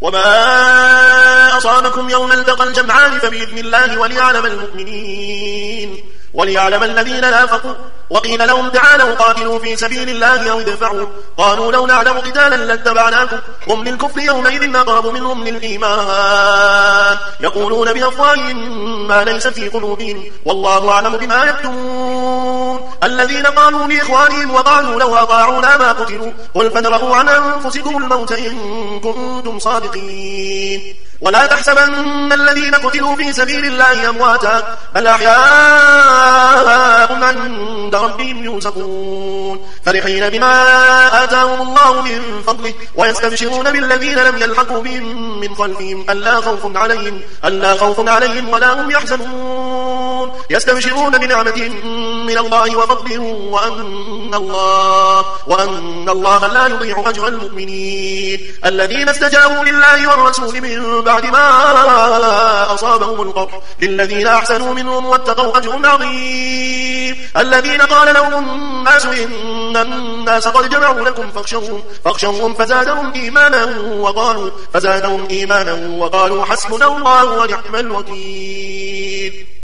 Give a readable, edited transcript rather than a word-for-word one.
وما أصابكم يوم التقى الجمعان فبإذن الله وليعلم الذين نافقوا. وقيل لهم تعالوا قاتلوا في سبيل الله أو ادفعوا قالوا لو نعلم قتالا لاتبعناكم هم للكفر يومئذ أقرب منهم للإيمان يقولون بأفواههم ما ليس في قلوبهم والله أعلم بما يكتمون. الذين قالوا لإخوانهم وقالوا لو أطاعونا ما قتلوا قل فادرءوا عن أنفسكم الموت إن كنتم صادقين. ولا تحسبن الذين قتلوا في سبيل الله أمواتا بل أحياء عند ربهم يرزقون فرحين بما آتاهم الله من فضله ويستبشرون بالذين لم يلحقوا بهم من خلفهم ألا خوف عليهم ولا هم يحزنون يستبشرون بنعمة من الله وفضله وأن الله لا يضيع أجر المؤمنين. الذين استجابوا لله والرسول من بعد ما أصابهم القرح للذين أحسنوا منهم واتقوا أجر عظيم. الذين قال لهم الناس إن الناس قد جمعوا لكم فاخشوهم فزادهم إيمانا وقالوا حسبنا الله ونعم الوكيل.